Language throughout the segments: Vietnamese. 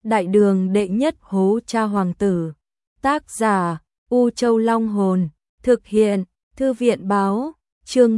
Đại đường đệ nhất hố cha hoàng tử. Tác giả U Châu Long Hồn. Thực hiện Thư viện báo. Chương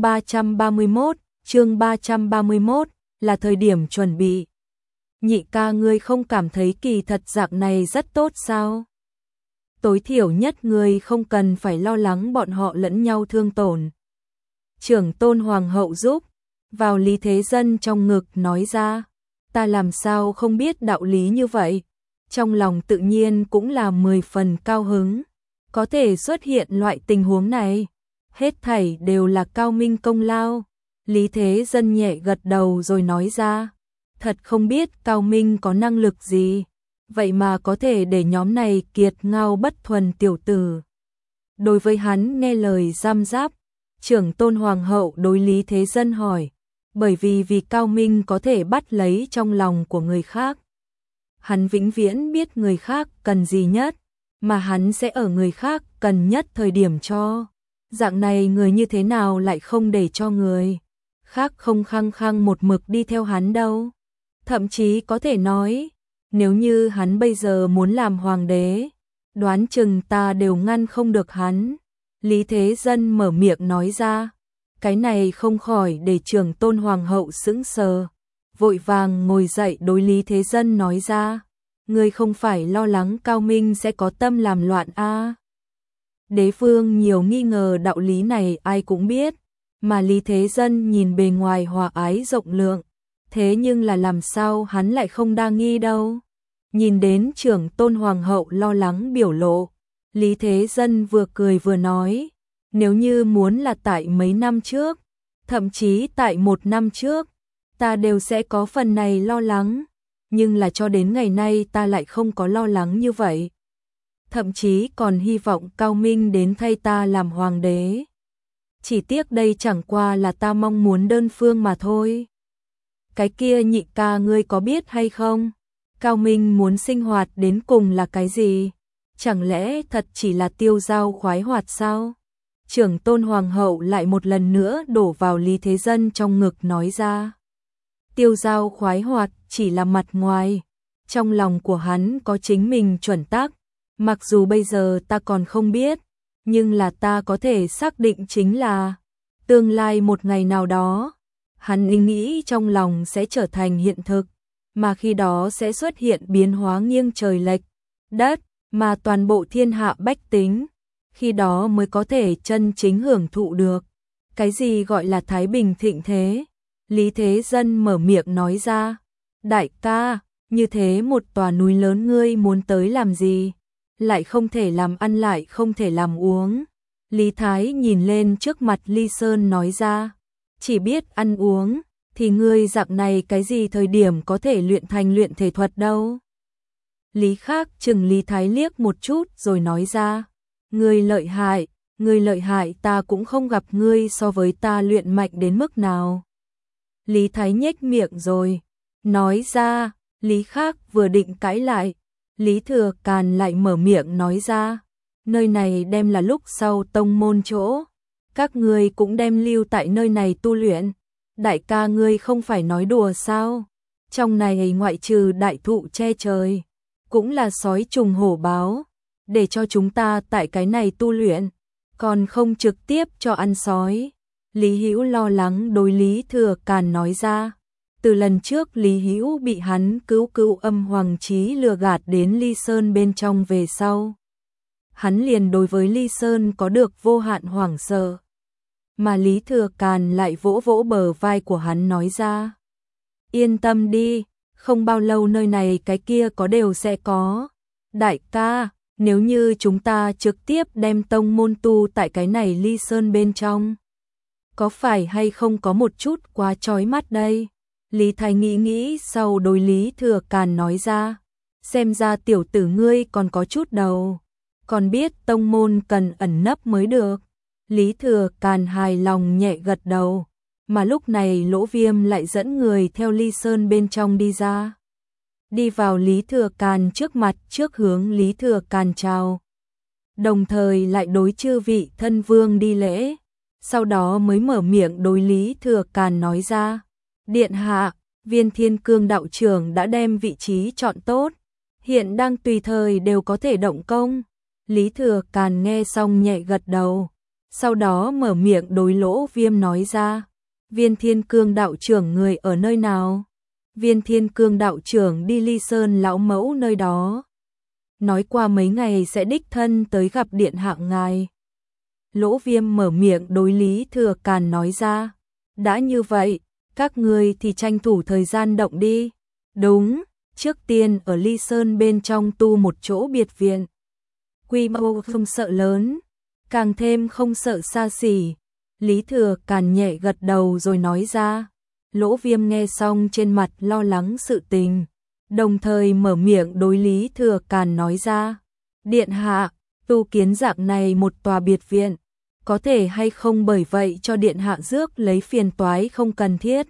331 là thời điểm chuẩn bị. Nhị ca, ngươi không cảm thấy kỳ thật dạng này rất tốt sao? Tối thiểu nhất ngươi không cần phải lo lắng bọn họ lẫn nhau thương tổn. Trưởng tôn hoàng hậu giúp vào Lý Thế Dân trong ngực nói ra. Ta làm sao không biết đạo lý như vậy? Trong lòng tự nhiên cũng là 10 phần cao hứng. Có thể xuất hiện loại tình huống này, hết thảy đều là Cao Minh công lao. Lý Thế Dân nhẹ gật đầu rồi nói ra. Thật không biết Cao Minh có năng lực gì, vậy mà có thể để nhóm này kiệt ngao bất thuần tiểu tử. Đối với hắn nghe lời giam giáp, trưởng tôn hoàng hậu đối Lý Thế Dân hỏi. Bởi vì Cao Minh có thể bắt lấy trong lòng của người khác. Hắn vĩnh viễn biết người khác cần gì nhất, mà hắn sẽ ở người khác cần nhất thời điểm cho. Dạng này người như thế nào lại không để cho người khác không khăng khăng một mực đi theo hắn đâu. Thậm chí có thể nói, nếu như hắn bây giờ muốn làm hoàng đế, đoán chừng ta đều ngăn không được hắn. Lý Thế Dân mở miệng nói ra. Cái này không khỏi để trưởng tôn hoàng hậu sững sờ, vội vàng ngồi dậy đối Lý Thế Dân nói ra. Ngươi không phải lo lắng Cao Minh sẽ có tâm làm loạn a? Đế vương nhiều nghi ngờ đạo lý này ai cũng biết, mà Lý Thế Dân nhìn bề ngoài hòa ái rộng lượng, thế nhưng là làm sao hắn lại không đa nghi đâu. Nhìn đến trưởng tôn hoàng hậu lo lắng biểu lộ, Lý Thế Dân vừa cười vừa nói. Nếu như muốn là tại mấy năm trước, thậm chí tại 1 năm trước, ta đều sẽ có phần này lo lắng, nhưng là cho đến ngày nay ta lại không có lo lắng như vậy. Thậm chí còn hy vọng Cao Minh đến thay ta làm hoàng đế. Chỉ tiếc đây chẳng qua là ta mong muốn đơn phương mà thôi. Cái kia nhị ca, ngươi có biết hay không? Cao Minh muốn sinh hoạt đến cùng là cái gì? Chẳng lẽ thật chỉ là tiêu dao khoái hoạt sao? Trưởng tôn hoàng hậu lại một lần nữa đổ vào Lý Thế Dân trong ngực nói ra. Tiêu dao khoái hoạt chỉ là mặt ngoài, trong lòng của hắn có chính mình chuẩn tắc, mặc dù bây giờ ta còn không biết, nhưng là ta có thể xác định chính là tương lai một ngày nào đó, hắn ý nghĩ trong lòng sẽ trở thành hiện thực, mà khi đó sẽ xuất hiện biến hóa nghiêng trời lệch đất, mà toàn bộ thiên hạ bách tính khi đó mới có thể chân chính hưởng thụ được. Cái gì gọi là thái bình thịnh thế? Lý Thế Dân mở miệng nói ra. Đại ca, như thế một tòa núi lớn ngươi muốn tới làm gì? Lại không thể làm ăn lại không thể làm uống. Lý Thái nhìn lên trước mặt Ly Sơn nói ra. Chỉ biết ăn uống, thì ngươi dạng này cái gì thời điểm có thể luyện thành luyện thể thuật đâu? Lý Khác chừng Lý Thái liếc một chút rồi nói ra. Ngươi lợi hại, ta cũng không gặp ngươi so với ta luyện mạnh đến mức nào. Lý Thái nhếch miệng rồi, nói ra. Lý Khác vừa định cãi lại, Lý Thừa Càn lại mở miệng nói ra. Nơi này đem là lúc sau tông môn chỗ, các ngươi cũng đem lưu tại nơi này tu luyện. Đại ca, ngươi không phải nói đùa sao? Trong này ngoại trừ đại thụ che trời, cũng là sói trùng hổ báo. Để cho chúng ta tại cái này tu luyện, còn không trực tiếp cho ăn sói. Lý Hữu lo lắng đối Lý Thừa Càn nói ra. Từ lần trước Lý Hữu bị hắn cứu âm hoàng chí lừa gạt đến Ly Sơn bên trong về sau, hắn liền đối với Ly Sơn có được vô hạn hoảng sợ. Mà Lý Thừa Càn lại vỗ vỗ bờ vai của hắn nói ra. Yên tâm đi, không bao lâu nơi này cái kia có đều sẽ có. Đại ca, nếu như chúng ta trực tiếp đem tông môn tu tại cái này Ly Sơn bên trong, có phải hay không có một chút quá chói mắt đây? Lý Thái nghĩ sau đối Lý Thừa Càn nói ra. Xem ra tiểu tử ngươi còn có chút đầu, còn biết tông môn cần ẩn nấp mới được. Lý Thừa Càn hài lòng nhẹ gật đầu, mà lúc này Lỗ Viêm lại dẫn người theo Ly Sơn bên trong đi ra. Đi vào Lý Thừa Càn trước mặt, trước hướng Lý Thừa Càn chào, đồng thời lại đối chư vị thân vương đi lễ, sau đó mới mở miệng đối Lý Thừa Càn nói ra. Điện hạ, Viên Thiên Cương đạo trưởng đã đem vị trí chọn tốt, hiện đang tùy thời đều có thể động công. Lý Thừa Càn nghe xong nhẹ gật đầu, sau đó mở miệng đối Lỗ Viêm nói ra, Viên Thiên Cương đạo trưởng người ở nơi nào? Viên Thiên Cương đạo trưởng đi Ly Sơn lão mẫu nơi đó. Nói qua mấy ngày sẽ đích thân tới gặp điện hạ ngài. Lỗ Viêm mở miệng đối Lý Thừa Càn nói ra, đã như vậy, các ngươi thì tranh thủ thời gian động đi. Đúng, trước tiên ở Ly Sơn bên trong tu một chỗ biệt viện. Quy mô không sợ lớn, càng thêm không sợ xa xỉ. Lý Thừa Càn nhẹ gật đầu rồi nói ra. Lỗ Viêm nghe xong trên mặt lo lắng sự tình, đồng thời mở miệng đối Lý Thừa Càn nói ra, điện hạ, tu kiến dạng này một tòa biệt viện, có thể hay không bởi vậy cho điện hạ rước lấy phiền toái không cần thiết.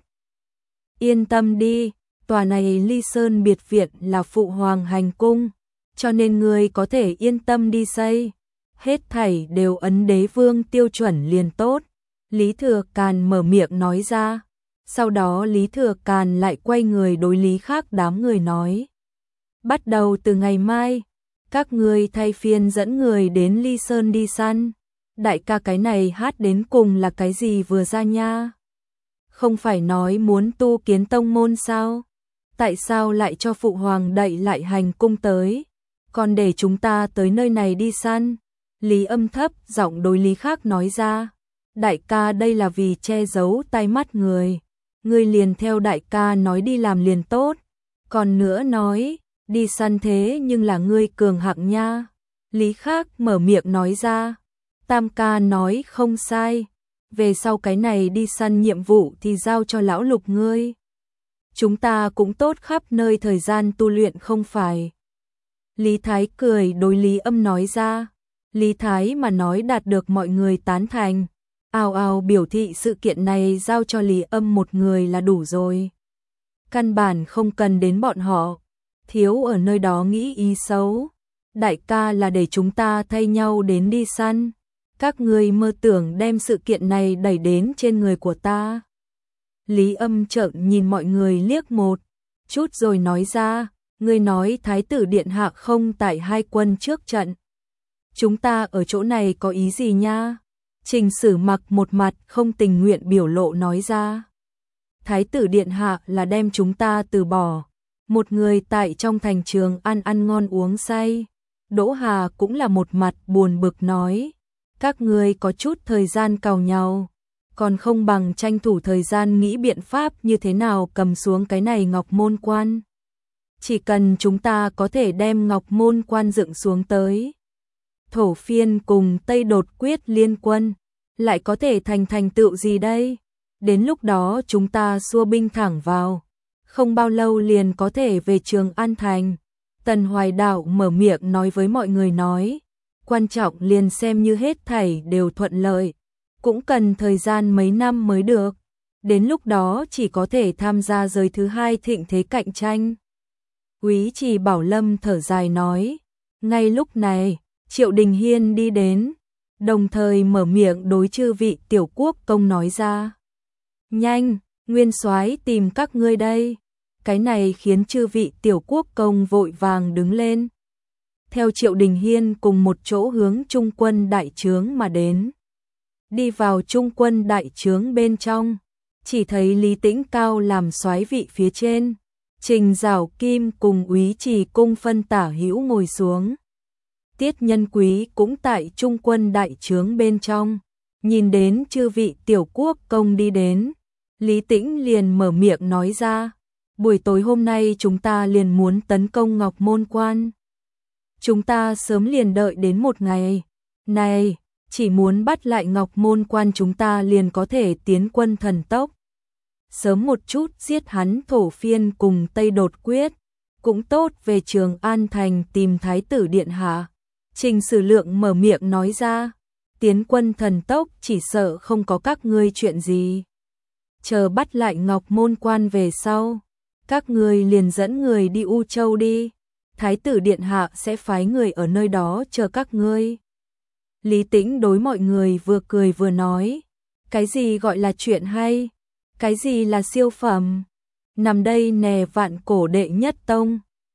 Yên tâm đi, tòa này Ly Sơn biệt viện là phụ hoàng hành cung, cho nên ngươi có thể yên tâm đi xây, hết thảy đều ấn đế vương tiêu chuẩn liền tốt. Lý Thừa Càn mở miệng nói ra. Sau đó Lý Thừa Càn lại quay người đối Lý khác đám người nói, bắt đầu từ ngày mai, các ngươi thay phiên dẫn người đến Ly Sơn đi săn. Đại ca, cái này hát đến cùng là cái gì vừa ra nha? Không phải nói muốn tu kiến tông môn sao? Tại sao lại cho phụ hoàng đậy lại hành cung tới, còn để chúng ta tới nơi này đi săn? Lý Âm thấp giọng đối Lý khác nói ra, đại ca, đây là vì che giấu tai mắt người. Ngươi liền theo đại ca nói đi làm liền tốt. Còn nữa nói, đi săn thế nhưng là ngươi cường hạng nha. Lý khác mở miệng nói ra. Tam ca nói không sai. Về sau cái này đi săn nhiệm vụ thì giao cho lão Lục ngươi. Chúng ta cũng tốt khắp nơi thời gian tu luyện không phải. Lý Thái cười đối Lý Âm nói ra. Lý Thái mà nói đạt được mọi người tán thành. Ào ào biểu thị sự kiện này giao cho Lý Âm một người là đủ rồi. Căn bản không cần đến bọn họ. Thiếu ở nơi đó nghĩ ý xấu. Đại ca là để chúng ta thay nhau đến đi săn. Các ngươi mơ tưởng đem sự kiện này đẩy đến trên người của ta. Lý Âm trợn nhìn mọi người liếc một chút rồi nói ra, ngươi nói Thái tử điện hạ không tại hai quân trước trận. Chúng ta ở chỗ này có ý gì nha? Trình Sử Mặc một mặt không tình nguyện biểu lộ nói ra. Thái tử điện hạ là đem chúng ta từ bỏ. Một người tại trong thành trường ăn ngon uống say. Đỗ Hà cũng là một mặt buồn bực nói. Các ngươi có chút thời gian càu nhau, còn không bằng tranh thủ thời gian nghĩ biện pháp như thế nào cầm xuống cái này Ngọc Môn Quan. Chỉ cần chúng ta có thể đem Ngọc Môn Quan dựng xuống tới, Thổ Phiên cùng Tây Đột Quyết liên quân, lại có thể thành tựu gì đây? Đến lúc đó chúng ta xua binh thẳng vào, không bao lâu liền có thể về Trường An Thành. Tần Hoài Đạo mở miệng nói với mọi người nói, quan trọng liền xem như hết thảy đều thuận lợi, cũng cần thời gian mấy năm mới được. Đến lúc đó chỉ có thể tham gia giới thứ hai thịnh thế cạnh tranh. Úy Trì Bảo Lâm thở dài nói, ngay lúc này, Triệu Đình Hiên đi đến, đồng thời mở miệng đối chư vị tiểu quốc công nói ra. Nhanh, nguyên soái tìm các ngươi đây. Cái này khiến chư vị tiểu quốc công vội vàng đứng lên. Theo Triệu Đình Hiên cùng một chỗ hướng trung quân đại trướng mà đến. Đi vào trung quân đại trướng bên trong, chỉ thấy Lý Tĩnh Cao làm soái vị phía trên. Trình Giảo Kim cùng Úy Trì cung phân tả hữu ngồi xuống. Tiết Nhân Quý cũng tại trung quân đại trướng bên trong, nhìn đến chư vị tiểu quốc công đi đến, Lý Tĩnh liền mở miệng nói ra, buổi tối hôm nay chúng ta liền muốn tấn công Ngọc Môn Quan. Chúng ta sớm liền đợi đến một ngày, này, chỉ muốn bắt lại Ngọc Môn Quan chúng ta liền có thể tiến quân thần tốc. Sớm một chút giết hắn Thổ Phiên cùng Tây Đột Quyết, cũng tốt về Trường An Thành tìm Thái tử điện hạ. Trình Sử Lượng mở miệng nói ra, tiến quân thần tốc chỉ sợ không có các ngươi chuyện gì. Chờ bắt lại Ngọc Môn Quan về sau, các ngươi liền dẫn người đi U Châu đi, Thái tử điện hạ sẽ phái người ở nơi đó chờ các ngươi. Lý Tĩnh đối mọi người vừa cười vừa nói, cái gì gọi là chuyện hay, cái gì là siêu phẩm, nằm đây nè vạn cổ đệ nhất tông,